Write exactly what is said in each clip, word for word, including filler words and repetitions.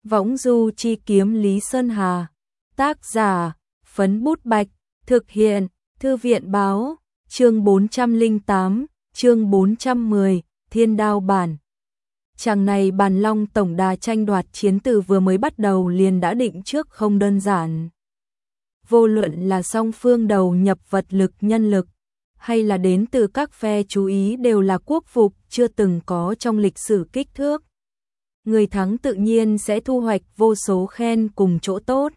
Võng du chi kiếm Lý Sơn Hà. Tác giả, Phấn Bút Bạch. Thực hiện, Thư viện báo. Chương bốn trăm lẻ tám, chương bốn trăm mười, Thiên Đao bản. Chàng này Bàn Long tổng đà tranh đoạt chiến từ vừa mới bắt đầu liền đã định trước không đơn giản. Vô luận là song phương đầu nhập vật lực nhân lực, hay là đến từ các phe chú ý đều là quốc phục chưa từng có trong lịch sử kích thước. Người thắng tự nhiên sẽ thu hoạch vô số khen cùng chỗ tốt,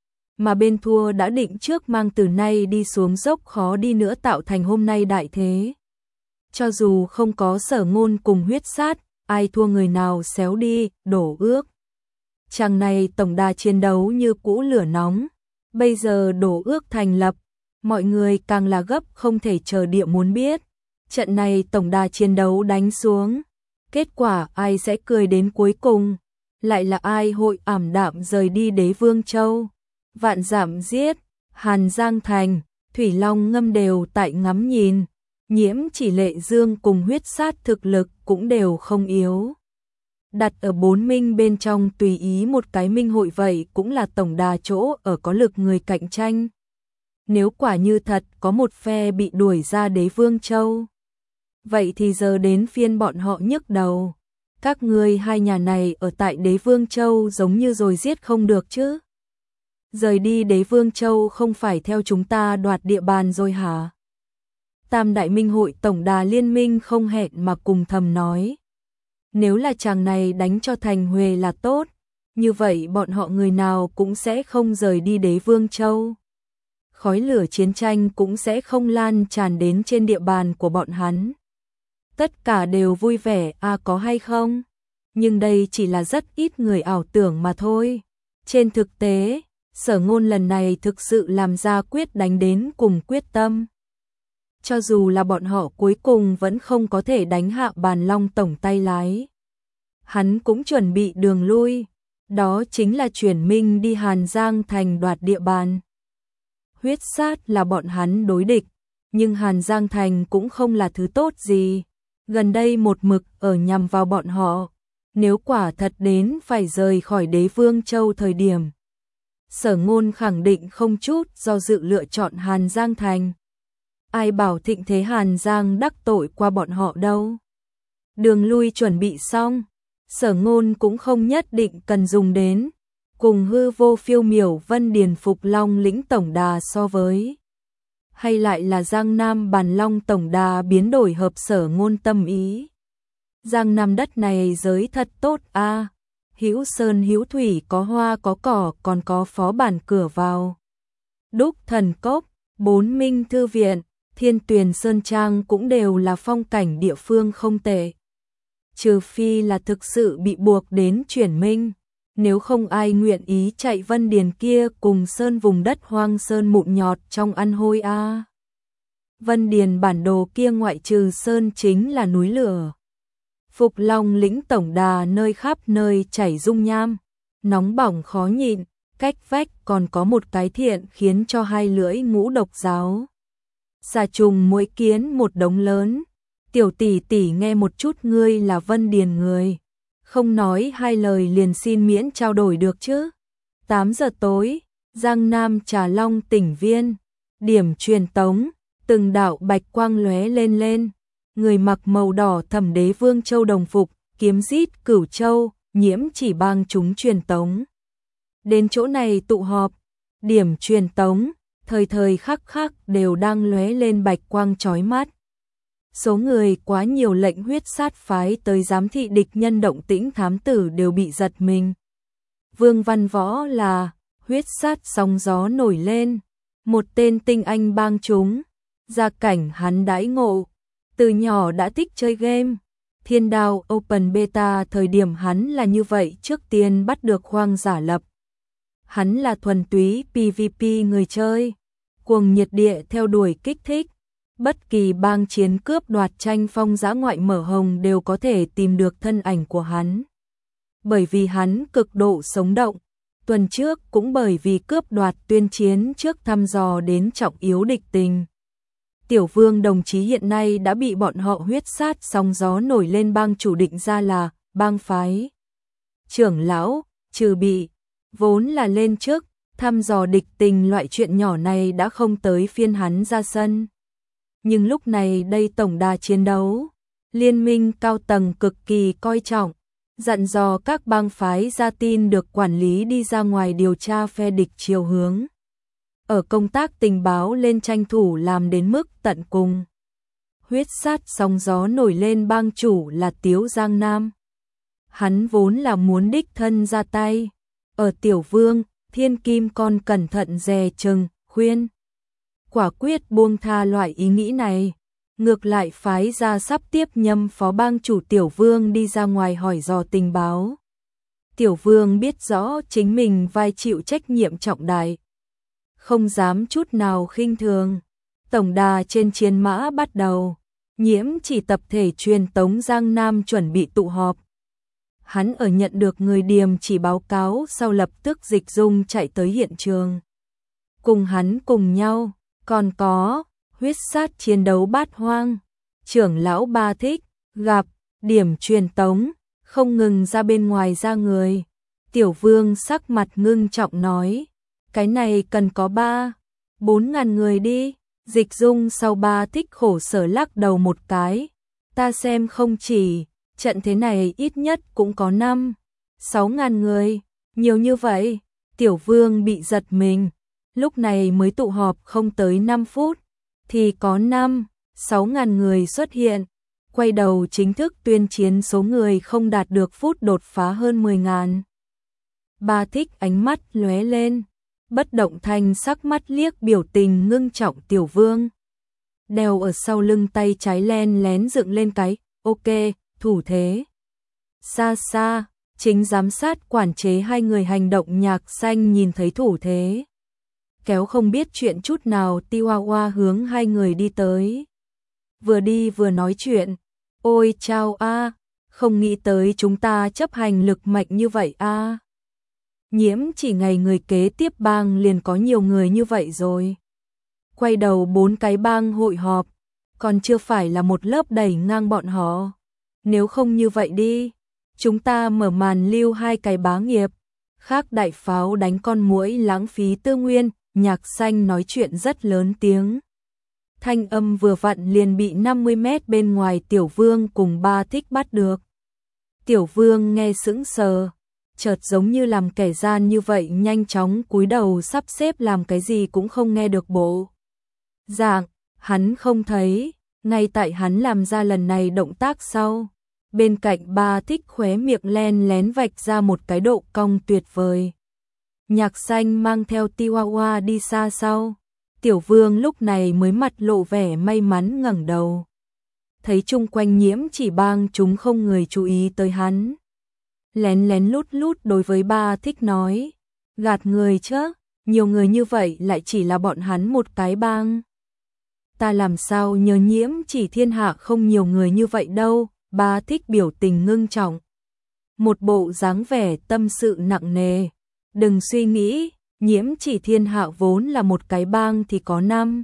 mà bên thua đã định trước mang từ nay đi xuống dốc khó đi nữa tạo thành hôm nay đại thế. Cho dù không có Sở Ngôn cùng Huyết Sát, ai thua người nào xéo đi, đổ ước. Chàng này tổng đà chiến đấu như cũ lửa nóng, bây giờ đổ ước thành lập, mọi người càng là gấp không thể chờ địa muốn biết. Trận này tổng đà chiến đấu đánh xuống, kết quả ai sẽ cười đến cuối cùng, lại là ai hội ảm đạm rời đi Đế Vương Châu. Vạn Dặm giết, Hàn Giang thành, Thủy Long ngâm đều tại ngắm nhìn, Nhiễm Chỉ Lệ Dương cùng Huyết Sát thực lực cũng đều không yếu. Đặt ở bốn minh bên trong tùy ý một cái minh hội vậy cũng là tổng đà chỗ ở có lực người cạnh tranh. Nếu quả như thật có một phe bị đuổi ra Đế Vương Châu, vậy thì giờ đến phiên bọn họ nhức đầu. Các ngươi hai nhà này ở tại Đế Vương Châu giống như rồi giết không được chứ. Rời đi Đế Vương Châu không phải theo chúng ta đoạt địa bàn rồi hả? Tam đại minh hội tổng đà liên minh không hẹn mà cùng thầm nói. Nếu là chàng này đánh cho thành Huề là tốt, như vậy bọn họ người nào cũng sẽ không rời đi Đế Vương Châu. Khói lửa chiến tranh cũng sẽ không lan tràn đến trên địa bàn của bọn hắn. Tất cả đều vui vẻ à có hay không? Nhưng đây chỉ là rất ít người ảo tưởng mà thôi. Trên thực tế, Sở Ngôn lần này thực sự làm ra quyết đánh đến cùng quyết tâm. Cho dù là bọn họ cuối cùng vẫn không có thể đánh hạ Bàn Long tổng tay lái, hắn cũng chuẩn bị đường lui, đó chính là chuyển minh đi Hàn Giang thành đoạt địa bàn. Huyết Sát là bọn hắn đối địch, nhưng Hàn Giang thành cũng không là thứ tốt gì, gần đây một mực ở nhằm vào bọn họ. Nếu quả thật đến phải rời khỏi Đế Vương Châu thời điểm, Sở Ngôn khẳng định không chút do dự lựa chọn Hàn Giang thành. Ai bảo thịnh thế Hàn Giang đắc tội qua bọn họ đâu. Đường lui chuẩn bị xong, Sở Ngôn cũng không nhất định cần dùng đến, cùng hư vô phiêu miểu Vân Điền Phục Long lĩnh tổng đà so với. Hay lại là Giang Nam Bàn Long tổng đà biến đổi hợp Sở Ngôn tâm ý. Giang Nam đất này giới thật tốt a, à. Hữu sơn hữu thủy, có hoa có cỏ, còn có phó bản cửa vào. Đúc Thần Cốc, Bốn Minh Thư viện, Thiên Tuyền Sơn Trang cũng đều là phong cảnh địa phương không tệ. Trừ phi là thực sự bị buộc đến chuyển minh, nếu không ai nguyện ý chạy Vân Điền kia cùng sơn vùng đất hoang sơn mụn nhọt trong ăn hôi a. À. Vân Điền bản đồ kia ngoại trừ sơn chính là núi lửa. Phục Long lĩnh tổng đà nơi khắp nơi chảy dung nham, nóng bỏng khó nhịn, cách vách còn có một cái thiện khiến cho hai lưỡi ngũ độc giáo. Xà trùng muỗi kiến một đống lớn. Tiểu tỷ tỷ nghe một chút, ngươi là Vân Điền người, không nói hai lời liền xin miễn trao đổi được chứ. tám giờ tối, Giang Nam Trà Long tỉnh viên, điểm truyền tống, từng đạo bạch quang lóe lên lên. Người mặc màu đỏ thẩm Đế Vương Châu đồng phục, kiếm rít Cửu Châu, Nhiễm Chỉ bang chúng truyền tống. Đến chỗ này tụ họp, điểm truyền tống, thời thời khắc khắc đều đang lóe lên bạch quang chói mắt. Số người quá nhiều, lệnh Huyết Sát phái tới giám thị địch nhân động tĩnh thám tử đều bị giật mình. Vương Văn Võ là Huyết Sát sóng gió nổi lên, một tên tinh anh bang chúng, gia cảnh hắn đãi ngộ. Từ nhỏ đã thích chơi game, Thiên Đao Open Beta thời điểm hắn là như vậy, trước tiên bắt được Hoang Giả Lập. Hắn là thuần túy pê vê pê người chơi, cuồng nhiệt địa theo đuổi kích thích. Bất kỳ bang chiến cướp đoạt tranh phong dã ngoại mở hồng đều có thể tìm được thân ảnh của hắn. Bởi vì hắn cực độ sống động, tuần trước cũng bởi vì cướp đoạt tuyên chiến trước thăm dò đến trọng yếu địch tình. Tiểu Vương đồng chí hiện nay đã bị bọn họ Huyết Sát sóng gió nổi lên bang chủ định ra là bang phái trưởng lão, trừ bị, vốn là lên trước, thăm dò địch tình loại chuyện nhỏ này đã không tới phiên hắn ra sân. Nhưng lúc này đây tổng đà chiến đấu, liên minh cao tầng cực kỳ coi trọng, dặn dò các bang phái ra tin được quản lý đi ra ngoài điều tra phe địch chiều hướng. Ở công tác tình báo lên tranh thủ làm đến mức tận cùng. Huyết sát sóng gió nổi lên bang chủ là Tiếu Giang Nam. Hắn vốn là muốn đích thân ra tay. Ở Tiểu Vương, Thiên Kim còn cẩn thận dè chừng, khuyên. Quả quyết buông tha loại ý nghĩ này. Ngược lại phái ra sắp tiếp nhâm phó bang chủ Tiểu Vương đi ra ngoài hỏi dò tình báo. Tiểu Vương biết rõ chính mình vai chịu trách nhiệm trọng đại. Không dám chút nào khinh thường. Tổng đà trên chiến mã bắt đầu. Nhiễm chỉ tập thể truyền tống Giang Nam chuẩn bị tụ họp. Hắn ở nhận được người điềm chỉ báo cáo sau lập tức dịch dung chạy tới hiện trường. Cùng hắn cùng nhau, còn có huyết sát chiến đấu bát hoang. Trưởng lão Ba Thích, gặp, điểm truyền tống, không ngừng ra bên ngoài ra người. Tiểu Vương sắc mặt ngưng trọng nói, cái này cần có ba, bốn ngàn người đi. Dịch dung sau Ba Thích khổ sở lắc đầu một cái. Ta xem không chỉ, trận thế này ít nhất cũng có năm, sáu ngàn người. Nhiều như vậy, Tiểu Vương bị giật mình. Lúc này mới tụ họp không tới năm phút, thì có năm, sáu ngàn người xuất hiện. Quay đầu chính thức tuyên chiến số người không đạt được phút đột phá hơn mười ngàn. Ba Thích ánh mắt lóe lên. Bất động thanh sắc mắt liếc biểu tình ngưng trọng Tiểu Vương. Đeo ở sau lưng tay trái len lén dựng lên cái, ok, thủ thế. Xa xa, chính giám sát quản chế hai người hành động Nhạc Xanh nhìn thấy thủ thế. Kéo không biết chuyện chút nào Tiwawa hướng hai người đi tới. Vừa đi vừa nói chuyện, ôi chao a, không nghĩ tới chúng ta chấp hành lực mạnh như vậy a. Nhiễm chỉ ngày người kế tiếp bang liền có nhiều người như vậy rồi. Quay đầu bốn cái bang hội họp, còn chưa phải là một lớp đẩy ngang bọn họ. Nếu không như vậy đi, chúng ta mở màn lưu hai cái bá nghiệp, khác đại pháo đánh con muỗi lãng phí tư nguyên. Nhạc Xanh nói chuyện rất lớn tiếng. Thanh âm vừa vặn liền bị năm mươi mét bên ngoài Tiểu Vương cùng Ba Thích bắt được. Tiểu Vương nghe sững sờ, chợt giống như làm kẻ gian như vậy nhanh chóng cúi đầu sắp xếp làm cái gì cũng không nghe được bộ. Dạng, hắn không thấy, ngay tại hắn làm ra lần này động tác sau. Bên cạnh Ba Thích khóe miệng len lén vạch ra một cái độ cong tuyệt vời. Nhạc Xanh mang theo Tiwawa đi xa sau. Tiểu Vương lúc này mới mặt lộ vẻ may mắn ngẩng đầu. Thấy chung quanh nhiễm chỉ bang chúng không người chú ý tới hắn. Lén lén lút lút đối với Ba Thích nói. Gạt người chứ, nhiều người như vậy lại chỉ là bọn hắn một cái bang. Ta làm sao nhớ nhiễm chỉ thiên hạ không nhiều người như vậy đâu. Ba Thích biểu tình ngưng trọng. Một bộ dáng vẻ tâm sự nặng nề. Đừng suy nghĩ, nhiễm chỉ thiên hạ vốn là một cái bang thì có năm,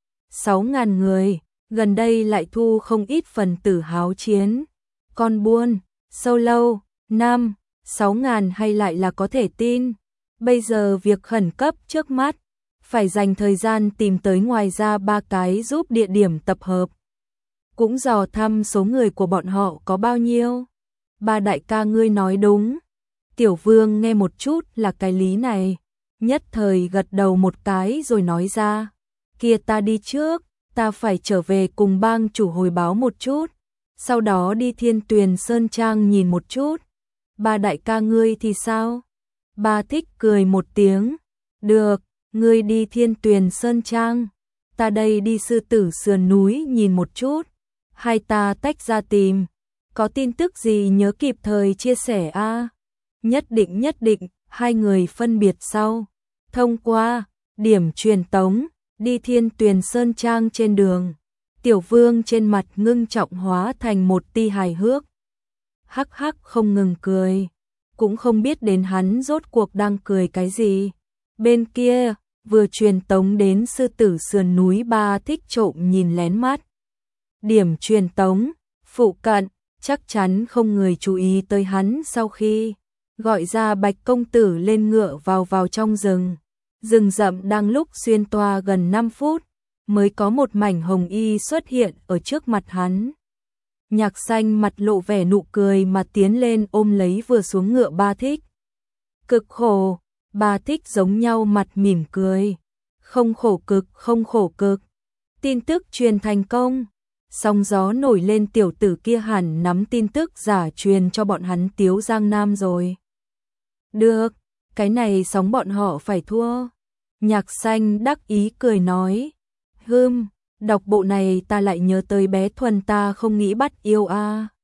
sáu ngàn người, gần đây lại thu không ít phần tử háo chiến. Con buôn, sâu lâu, năm, sáu ngàn hay lại là có thể tin. Bây giờ việc khẩn cấp trước mắt, phải dành thời gian tìm tới ngoài ra ba cái giúp địa điểm tập hợp. Cũng dò thăm số người của bọn họ có bao nhiêu. Ba đại ca ngươi nói đúng. Tiểu Vương nghe một chút là cái lý này, nhất thời gật đầu một cái rồi nói ra, kia ta đi trước, ta phải trở về cùng bang chủ hồi báo một chút, sau đó đi Thiên Tuyền Sơn Trang nhìn một chút. Ba đại ca ngươi thì sao? Ba Thích cười một tiếng, được, ngươi đi Thiên Tuyền Sơn Trang, ta đây đi Sư Tử Sườn Núi nhìn một chút, hai ta tách ra tìm, có tin tức gì nhớ kịp thời chia sẻ a. Nhất định nhất định, hai người phân biệt sau. Thông qua, điểm truyền tống, đi Thiên Tuyền Sơn Trang trên đường. Tiểu Vương trên mặt ngưng trọng hóa thành một tia hài hước. Hắc hắc không ngừng cười. Cũng không biết đến hắn rốt cuộc đang cười cái gì. Bên kia, vừa truyền tống đến Sư Tử Sườn Núi Ba Thích trộm nhìn lén mắt. Điểm truyền tống, phụ cận, chắc chắn không người chú ý tới hắn sau khi gọi ra Bạch công tử lên ngựa vào vào trong rừng. Rừng rậm đang lúc xuyên toa gần năm phút, mới có một mảnh hồng y xuất hiện ở trước mặt hắn. Nhạc Xanh mặt lộ vẻ nụ cười mà tiến lên ôm lấy vừa xuống ngựa Ba Thích. Cực khổ, Ba Thích giống nhau mặt mỉm cười. Không khổ cực, không khổ cực. Tin tức truyền thành công. Sóng gió nổi lên, tiểu tử kia hẳn nắm tin tức giả truyền cho bọn hắn Tiếu Giang Nam rồi. Được, cái này sóng bọn họ phải thua. Nhạc Xanh đắc ý cười nói. Hừm, đọc bộ này ta lại nhớ tới bé Thuần ta không nghĩ bắt yêu a. À.